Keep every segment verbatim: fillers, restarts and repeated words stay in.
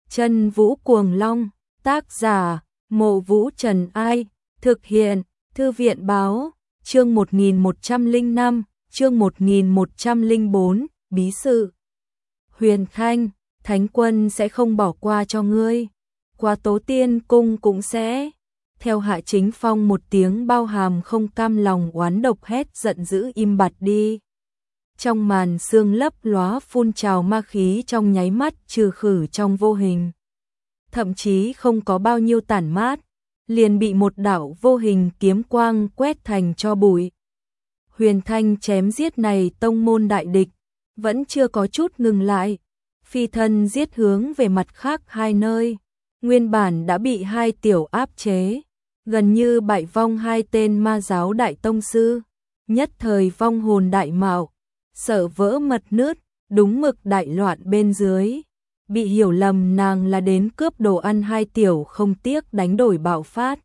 Chân Vũ Cuồng Long, tác giả, Mộ Vũ Trần Ai, thực hiện, Thư viện báo, chương một nghìn một trăm lẻ năm, chương một nghìn một trăm lẻ bốn, bí sự. Huyền Thanh, Thánh Quân sẽ không bỏ qua cho ngươi, qua Tố Tiên Cung cũng sẽ. Theo Hạ Chính Phong một tiếng bao hàm không cam lòng oán độc hét giận dữ im bặt đi. Trong màn sương lấp lóa phun trào ma khí trong nháy mắt trừ khử trong vô hình. Thậm chí không có bao nhiêu tản mát, liền bị một đạo vô hình kiếm quang quét thành tro bụi. Huyền Thanh chém giết này tông môn đại địch, vẫn chưa có chút ngừng lại. Phi thân giết hướng về mặt khác hai nơi, nguyên bản đã bị hai tiểu áp chế, gần như bại vong hai tên ma giáo đại tông sư, nhất thời vong hồn đại mạo, sợ vỡ mật nứt, đúng mực đại loạn bên dưới, bị hiểu lầm nàng là đến cướp đồ ăn hai tiểu không tiếc đánh đổi bạo phát,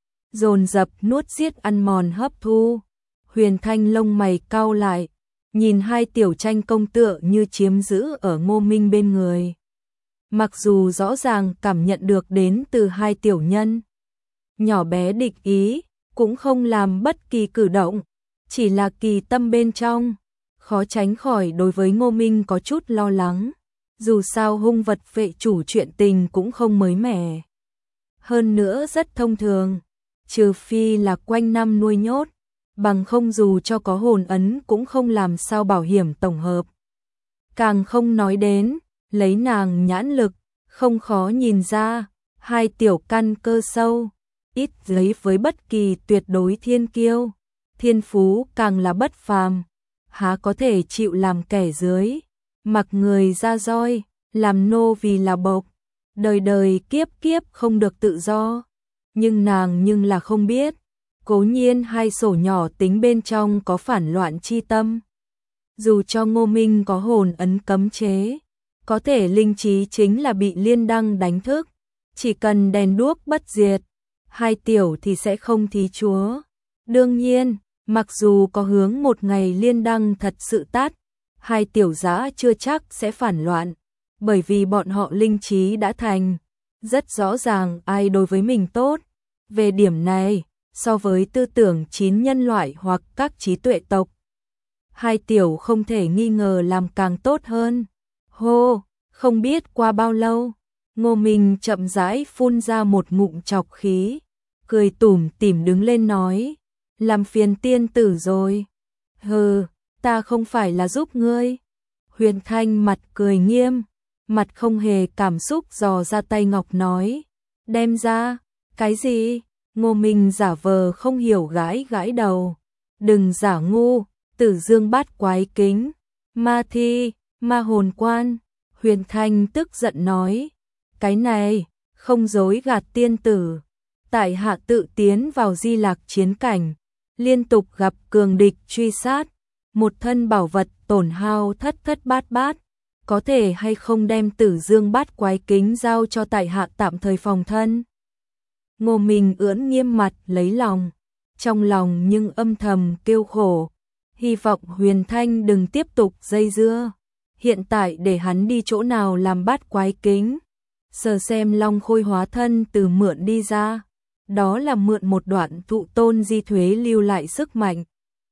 dồn dập nuốt giết ăn mòn hấp thu. Huyền Thanh lông mày cau lại, nhìn hai tiểu tranh công tựa như chiếm giữ ở Ngô Minh bên người. Mặc dù rõ ràng cảm nhận được đến từ hai tiểu nhân nhỏ bé địch ý, cũng không làm bất kỳ cử động, chỉ là kỳ tâm bên trong, khó tránh khỏi đối với Ngô Minh có chút lo lắng. Dù sao hung vật vệ chủ chuyện tình cũng không mới mẻ, hơn nữa rất thông thường, trừ phi là quanh năm nuôi nhốt, bằng không dù cho có hồn ấn cũng không làm sao bảo hiểm tổng hợp. Càng không nói đến, lấy nàng nhãn lực, không khó nhìn ra, hai tiểu căn cơ sâu, ít giấy với bất kỳ tuyệt đối thiên kiêu, thiên phú càng là bất phàm, há có thể chịu làm kẻ dưới, mặc người ra roi, làm nô vì là bộc, đời đời kiếp kiếp không được tự do. Nhưng nàng nhưng là không biết, cố nhiên hai sổ nhỏ tính bên trong có phản loạn chi tâm. Dù cho Ngô Minh có hồn ấn cấm chế, có thể linh trí chính là bị liên đăng đánh thức, chỉ cần đèn đuốc bất diệt, hai tiểu thì sẽ không thí chúa. Đương nhiên, mặc dù có hướng một ngày liên đăng thật sự tát, hai tiểu dã chưa chắc sẽ phản loạn, bởi vì bọn họ linh trí đã thành, rất rõ ràng ai đối với mình tốt. Về điểm này, so với tư tưởng chín nhân loại hoặc các trí tuệ tộc, hai tiểu không thể nghi ngờ làm càng tốt hơn. Hô, không biết qua bao lâu, Ngô Minh chậm rãi phun ra một ngụm trọc khí, cười tủm tỉm đứng lên nói, làm phiền tiên tử rồi. Hừ, ta không phải là giúp ngươi. Huyền Thanh mặt cười nghiêm, mặt không hề cảm xúc dò ra tay ngọc nói, đem ra. Cái gì? Ngô Minh giả vờ không hiểu gãi gãi đầu. Đừng giả ngu, Tử Dương Bát Quái Kính, ma thi, ma hồn quan. Huyền Thanh tức giận nói, cái này, không dối gạt tiên tử. Tại hạ tự tiến vào Di Lạc chiến cảnh, liên tục gặp cường địch truy sát, một thân bảo vật tổn hao thất thất bát bát, có thể hay không đem Tử Dương Bát Quái Kính giao cho tại hạ tạm thời phòng thân. Ngô Minh ưỡn nghiêm mặt lấy lòng, trong lòng nhưng âm thầm kêu khổ, hy vọng Huyền Thanh đừng tiếp tục dây dưa, hiện tại để hắn đi chỗ nào làm Bát Quái Kính, sờ xem long khôi hóa thân từ mượn đi ra, đó là mượn một đoạn thụ tôn di thuế lưu lại sức mạnh.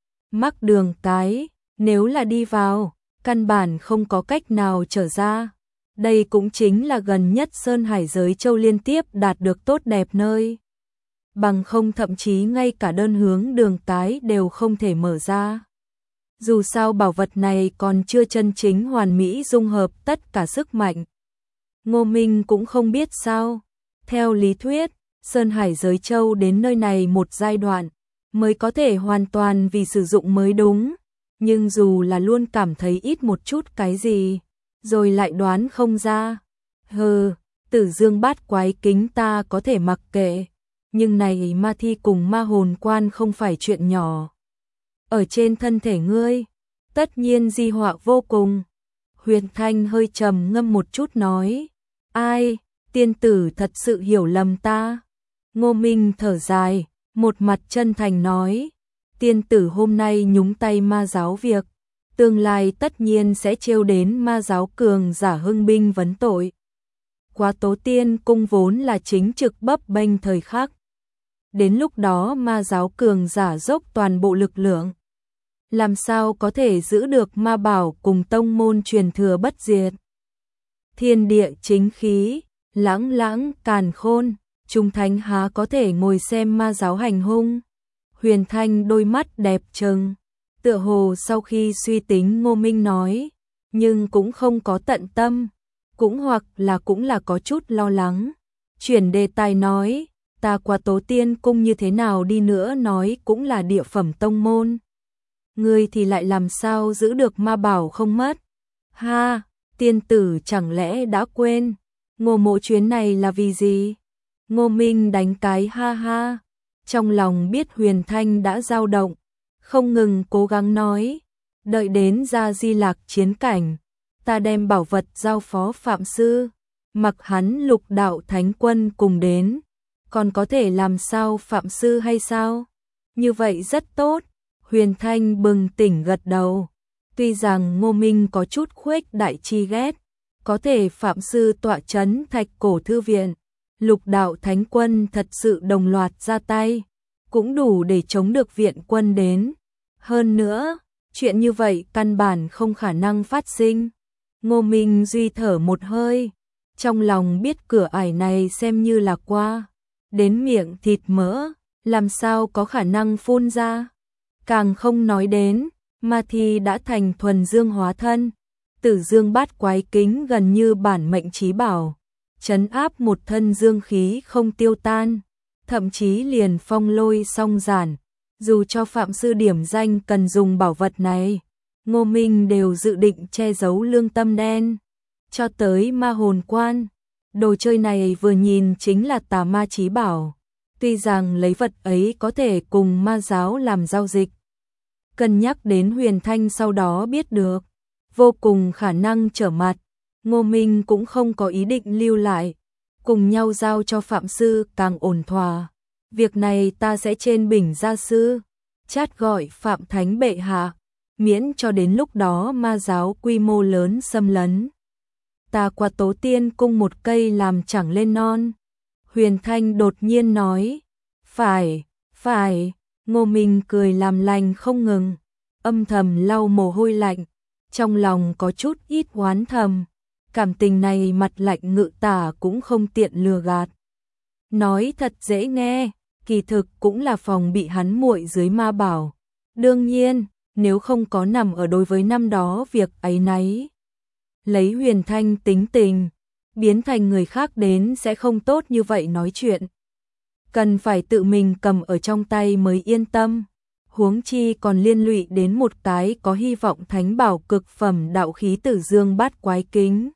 Mắc đường cái, nếu là đi vào, căn bản không có cách nào trở ra. Đây cũng chính là gần nhất Sơn Hải giới châu liên tiếp đạt được tốt đẹp nơi. Bằng không thậm chí ngay cả đơn hướng đường cái đều không thể mở ra. Dù sao bảo vật này còn chưa chân chính hoàn mỹ dung hợp tất cả sức mạnh. Ngô Minh cũng không biết sao. Theo lý thuyết, Sơn Hải giới châu đến nơi này một giai đoạn mới có thể hoàn toàn vì sử dụng mới đúng. Nhưng dù là luôn cảm thấy ít một chút cái gì, rồi lại đoán không ra. Hừ, Tử Dương Bát Quái Kính ta có thể mặc kệ, nhưng này ma thi cùng ma hồn quan không phải chuyện nhỏ. Ở trên thân thể ngươi, tất nhiên di họa vô cùng. Huyền Thanh hơi trầm ngâm một chút nói, ai, tiên tử thật sự hiểu lầm ta. Ngô Minh thở dài, một mặt chân thành nói, tiên tử hôm nay nhúng tay ma giáo việc, tương lai tất nhiên sẽ trêu đến ma giáo cường giả hưng binh vấn tội. Quá Tố Tiên Cung vốn là chính trực bấp bênh thời khắc. Đến lúc đó ma giáo cường giả dốc toàn bộ lực lượng. Làm sao có thể giữ được ma bảo cùng tông môn truyền thừa bất diệt. Thiên địa chính khí, lãng lãng càn khôn, chúng thánh há có thể ngồi xem ma giáo hành hung. Huyền Thanh đôi mắt đẹp trừng, tựa hồ sau khi suy tính Ngô Minh nói, nhưng cũng không có tận tâm, cũng hoặc là cũng là có chút lo lắng. Chuyển đề tài nói, ta Quá Tố Tiên Cung như thế nào đi nữa nói cũng là địa phẩm tông môn. Ngươi thì lại làm sao giữ được ma bảo không mất? Ha, tiên tử chẳng lẽ đã quên, Ngô Mộ chuyến này là vì gì? Ngô Minh đánh cái ha ha, trong lòng biết Huyền Thanh đã dao động, không ngừng cố gắng nói, đợi đến ra Di Lạc chiến cảnh, ta đem bảo vật giao phó Phạm Sư, mặc hắn Lục Đạo Thánh Quân cùng đến, còn có thể làm sao Phạm Sư hay sao? Như vậy rất tốt. Huyền Thanh bừng tỉnh gật đầu, tuy rằng Ngô Minh có chút khuếch đại chi ghét, có thể Phạm Sư tọa chấn Thạch Cổ Thư Viện, Lục Đạo Thánh Quân thật sự đồng loạt ra tay, cũng đủ để chống được viện quân đến. Hơn nữa, chuyện như vậy căn bản không khả năng phát sinh. Ngô Minh duy thở một hơi, trong lòng biết cửa ải này xem như là qua, đến miệng thịt mỡ, làm sao có khả năng phun ra. Càng không nói đến, ma thi đã thành thuần dương hóa thân, Tử Dương Bát Quái Kính gần như bản mệnh chí bảo, trấn áp một thân dương khí không tiêu tan, thậm chí liền phong lôi song giản, dù cho Phạm Sư điểm danh cần dùng bảo vật này, Ngô Minh đều dự định che giấu lương tâm đen. Cho tới ma hồn quan, đồ chơi này vừa nhìn chính là tà ma chí bảo, tuy rằng lấy vật ấy có thể cùng ma giáo làm giao dịch. Cân nhắc đến Huyền Thanh sau đó biết được, vô cùng khả năng trở mặt, Ngô Minh cũng không có ý định lưu lại, cùng nhau giao cho Phạm Sư càng ổn thỏa. Việc này ta sẽ trên bình gia sư, chát gọi Phạm Thánh bệ hạ, miễn cho đến lúc đó ma giáo quy mô lớn xâm lấn. Ta Quá Tố Tiên Cung một cây làm chẳng lên non. Huyền Thanh đột nhiên nói, phải, phải. Ngô Minh cười làm lành không ngừng, âm thầm lau mồ hôi lạnh, trong lòng có chút ít oán thầm, cảm tình này mặt lạnh ngự tả cũng không tiện lừa gạt. Nói thật dễ nghe, kỳ thực cũng là phòng bị hắn muội dưới ma bảo. Đương nhiên, nếu không có nằm ở đối với năm đó việc ấy nấy, lấy Huyền Thanh tính tình, biến thành người khác đến sẽ không tốt như vậy nói chuyện. Cần phải tự mình cầm ở trong tay mới yên tâm, huống chi còn liên lụy đến một cái có hy vọng thánh bảo cực phẩm đạo khí Tử Dương Bát Quái Kính.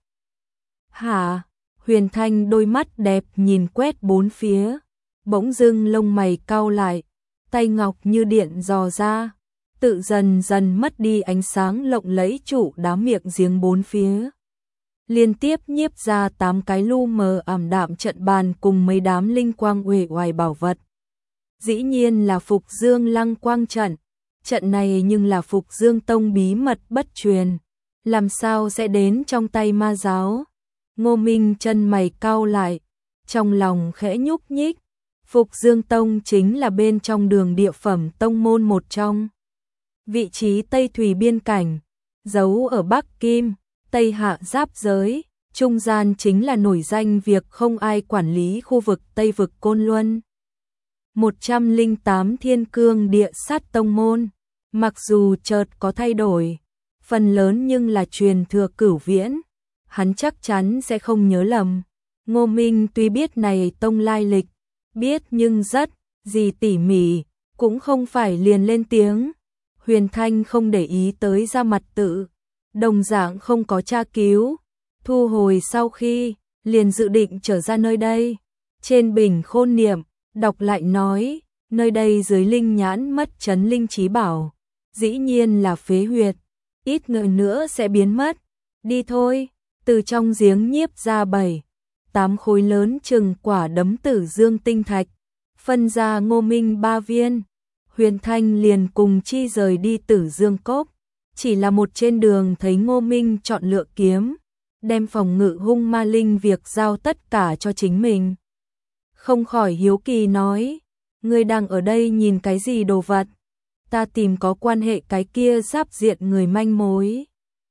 Hả? Huyền Thanh đôi mắt đẹp nhìn quét bốn phía, bỗng dưng lông mày cau lại, tay ngọc như điện dò ra, tự dần dần mất đi ánh sáng lộng lẫy trụ đá miệng giếng bốn phía. Liên tiếp nhiếp ra tám cái lu mờ ảm đạm trận bàn cùng mấy đám linh quang uể oải bảo vật. Dĩ nhiên là Phục Dương Lăng Quang trận, trận này nhưng là Phục Dương Tông bí mật bất truyền, làm sao sẽ đến trong tay ma giáo? Ngô Minh chân mày cau lại, trong lòng khẽ nhúc nhích, Phục Dương Tông chính là bên trong đường địa phẩm tông môn một trong. Vị trí Tây Thủy biên cảnh, giấu ở Bắc Kim, Tây Hạ giáp giới, trung gian chính là nổi danh việc không ai quản lý khu vực Tây vực Côn Luân. một trăm lẻ tám Thiên Cương Địa Sát Tông môn, mặc dù chợt có thay đổi, phần lớn nhưng là truyền thừa cửu viễn, hắn chắc chắn sẽ không nhớ lầm. Ngô Minh tuy biết này tông lai lịch, biết nhưng rất gì tỉ mỉ, cũng không phải liền lên tiếng. Huyền Thanh không để ý tới ra mặt tự, đồng dạng không có tra cứu, thu hồi sau khi, liền dự định trở ra nơi đây. Trên bình khôn niệm, đọc lại nói, nơi đây dưới linh nhãn mất chấn linh trí bảo, dĩ nhiên là phế huyệt, ít người nữa sẽ biến mất. Đi thôi, từ trong giếng nhiếp ra bảy, tám khối lớn chừng quả đấm Tử Dương tinh thạch, phân ra Ngô Minh ba viên. Huyền Thanh liền cùng chi rời đi Tử Dương Cốc, chỉ là một trên đường thấy Ngô Minh chọn lựa kiếm, đem phòng ngự hung ma linh việc giao tất cả cho chính mình. Không khỏi hiếu kỳ nói, ngươi đang ở đây nhìn cái gì đồ vật? Ta tìm có quan hệ cái kia giáp diện người manh mối.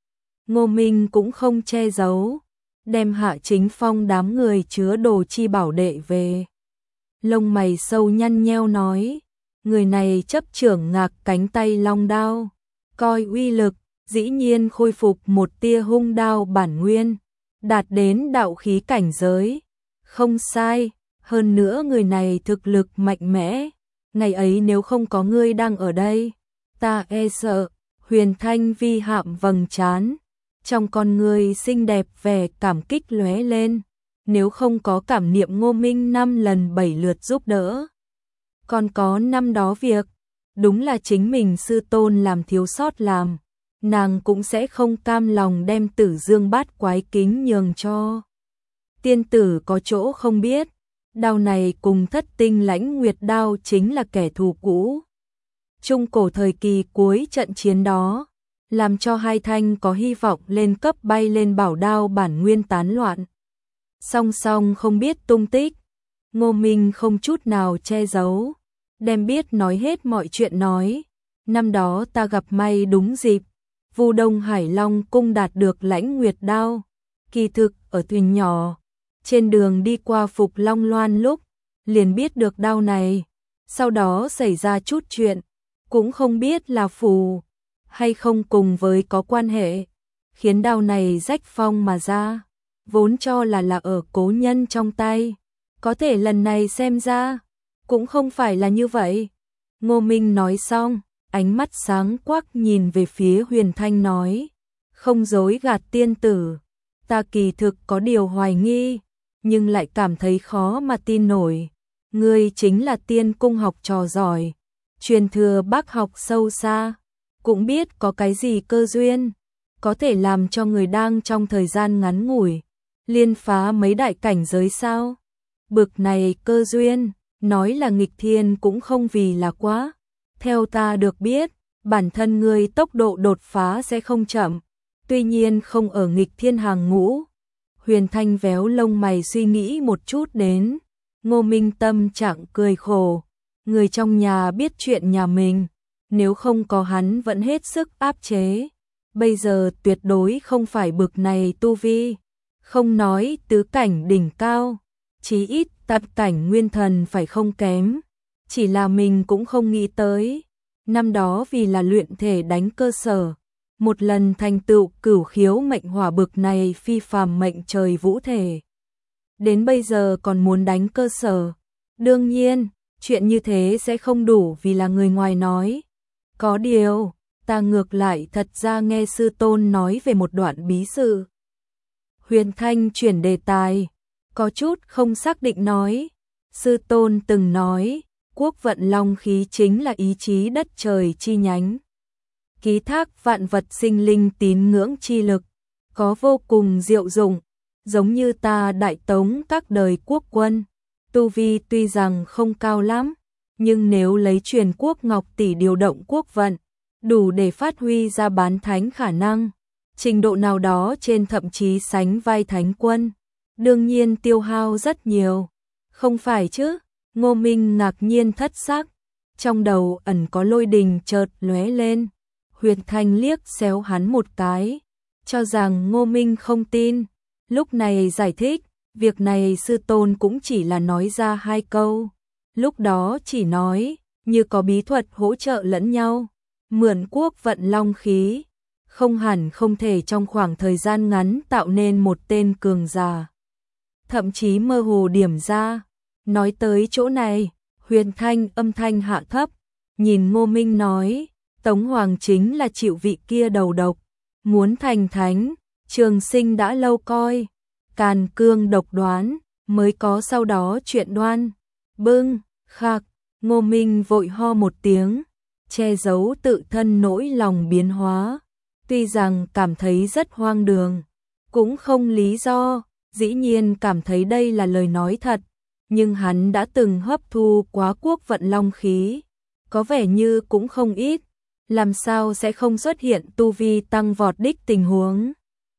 Ngô Minh cũng không che giấu, đem Hạ Chính Phong đám người chứa đồ chi bảo đệ về. Lông mày sâu nhăn nheo nói, người này chấp trưởng Ngạc cánh tay long đao, coi uy lực, dĩ nhiên khôi phục một tia hung đao bản nguyên, đạt đến đạo khí cảnh giới. Không sai, hơn nữa người này thực lực mạnh mẽ, ngày ấy nếu không có ngươi đang ở đây, ta e sợ. Huyền Thanh Vi hạm vầng trán, trong con người xinh đẹp vẻ cảm kích lóe lên, nếu không có cảm niệm Ngô Minh năm lần bảy lượt giúp đỡ. Còn có năm đó việc, đúng là chính mình sư tôn làm thiếu sót làm, nàng cũng sẽ không cam lòng đem Tử Dương Bát Quái kính nhường cho. Tiên tử có chỗ không biết, đao này cùng Thất Tinh Lãnh Nguyệt đao chính là kẻ thù cũ. Trung cổ thời kỳ cuối trận chiến đó, làm cho hai thanh có hy vọng lên cấp bay lên bảo đao bản nguyên tán loạn. Song song không biết tung tích, Ngô Minh không chút nào che giấu, đem biết nói hết mọi chuyện nói. Năm đó ta gặp may đúng dịp, Vu Đông Hải Long cung đạt được Lãnh Nguyệt đao, kỳ thực ở thuyền nhỏ, trên đường đi qua Phục Long Loan lúc, liền biết được đao này, sau đó xảy ra chút chuyện, cũng không biết là phù hay không cùng với có quan hệ, khiến đao này rách phong mà ra, vốn cho là là ở cố nhân trong tay, có thể lần này xem ra, cũng không phải là như vậy. Ngô Minh nói xong, ánh mắt sáng quắc nhìn về phía Huyền Thanh nói, không dối gạt tiên tử, ta kỳ thực có điều hoài nghi, nhưng lại cảm thấy khó mà tin nổi, ngươi chính là Tiên cung học trò giỏi, truyền thừa bác học sâu xa, cũng biết có cái gì cơ duyên, có thể làm cho người đang trong thời gian ngắn ngủi, liên phá mấy đại cảnh giới sao? Bực này cơ duyên, nói là nghịch thiên cũng không vì là quá. Theo ta được biết, bản thân ngươi tốc độ đột phá sẽ không chậm, tuy nhiên không ở nghịch thiên hàng ngũ. Huyền Thanh véo lông mày suy nghĩ một chút đến, Ngô Minh tâm trạng cười khổ, người trong nhà biết chuyện nhà mình, nếu không có hắn vẫn hết sức áp chế, bây giờ tuyệt đối không phải bực này tu vi, không nói tứ cảnh đỉnh cao, chí ít tạp cảnh nguyên thần phải không kém, chỉ là mình cũng không nghĩ tới, năm đó vì là luyện thể đánh cơ sở, một lần thành tựu cửu khiếu mệnh hỏa bực này phi phàm mệnh trời vũ thể. Đến bây giờ còn muốn đánh cơ sở, đương nhiên, chuyện như thế sẽ không đủ vì là người ngoài nói. Có điều, ta ngược lại thật ra nghe sư tôn nói về một đoạn bí sự. Huyền Thanh chuyển đề tài, có chút không xác định nói, sư tôn từng nói, quốc vận long khí chính là ý chí đất trời chi nhánh. Ký thác vạn vật sinh linh tín ngưỡng chi lực, có vô cùng diệu dụng, giống như ta đại tống các đời quốc quân, tu vi tuy rằng không cao lắm, nhưng nếu lấy truyền quốc ngọc tỷ điều động quốc vận, đủ để phát huy ra bán thánh khả năng, trình độ nào đó trên thậm chí sánh vai thánh quân, đương nhiên tiêu hao rất nhiều, không phải chứ? Ngô Minh ngạc nhiên thất sắc, trong đầu ẩn có lôi đình chợt lóe lên. Huyền Thanh liếc xéo hắn một cái, cho rằng Ngô Minh không tin, lúc này giải thích, việc này sư tôn cũng chỉ là nói ra hai câu, lúc đó chỉ nói, như có bí thuật hỗ trợ lẫn nhau, mượn quốc vận long khí, không hẳn không thể trong khoảng thời gian ngắn tạo nên một tên cường giả. Thậm chí mơ hồ điểm ra, nói tới chỗ này, Huyền Thanh âm thanh hạ thấp, nhìn Ngô Minh nói, Tống Hoàng chính là chịu vị kia đầu độc, muốn thành thánh, trường sinh đã lâu coi, càn cương độc đoán, mới có sau đó chuyện đoan, bưng, khạc, Ngô Minh vội ho một tiếng, che giấu tự thân nỗi lòng biến hóa, tuy rằng cảm thấy rất hoang đường, cũng không lý do, dĩ nhiên cảm thấy đây là lời nói thật, nhưng hắn đã từng hấp thu quá quốc vận long khí, có vẻ như cũng không ít, làm sao sẽ không xuất hiện tu vi tăng vọt đích tình huống.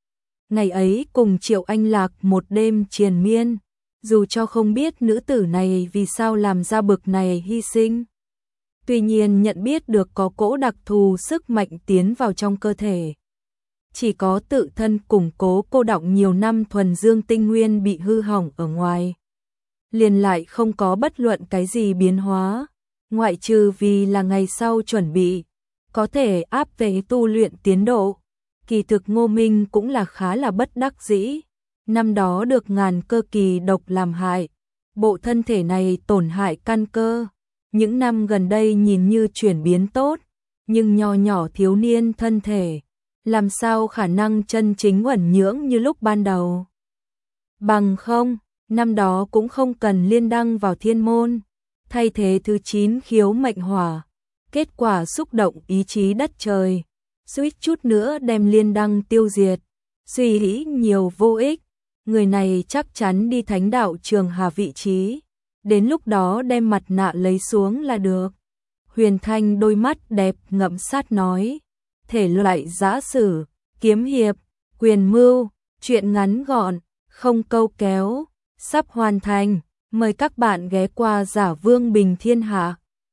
Ngày ấy cùng Triệu Anh Lạc một đêm triền miên, dù cho không biết nữ tử này vì sao làm ra bực này hy sinh. Tuy nhiên nhận biết được có cỗ đặc thù sức mạnh tiến vào trong cơ thể. Chỉ có tự thân củng cố cô đọng nhiều năm thuần dương tinh nguyên bị hư hỏng ở ngoài. Liền lại không có bất luận cái gì biến hóa, ngoại trừ vì là ngày sau chuẩn bị, có thể áp về tu luyện tiến độ. Kỳ thực Ngô Minh cũng là khá là bất đắc dĩ. Năm đó được ngàn cơ kỳ độc làm hại, bộ thân thể này tổn hại căn cơ. Những năm gần đây nhìn như chuyển biến tốt, nhưng nho nhỏ thiếu niên thân thể, làm sao khả năng chân chính uẩn nhưỡng như lúc ban đầu. Bằng không, năm đó cũng không cần liên đăng vào thiên môn, thay thế thứ chín khiếu mệnh hỏa. Kết quả xúc động ý chí đất trời, suýt chút nữa đem liên đăng tiêu diệt. Suy nghĩ nhiều vô ích, người này chắc chắn đi thánh đạo Trường Hà vị trí. Đến lúc đó đem mặt nạ lấy xuống là được. Huyền Thanh đôi mắt đẹp ngậm sát nói. Thể loại giã sử, kiếm hiệp, quyền mưu, truyện ngắn gọn, không câu kéo, sắp hoàn thành. Mời các bạn ghé qua Giả Vương Bình Thiên Hạ.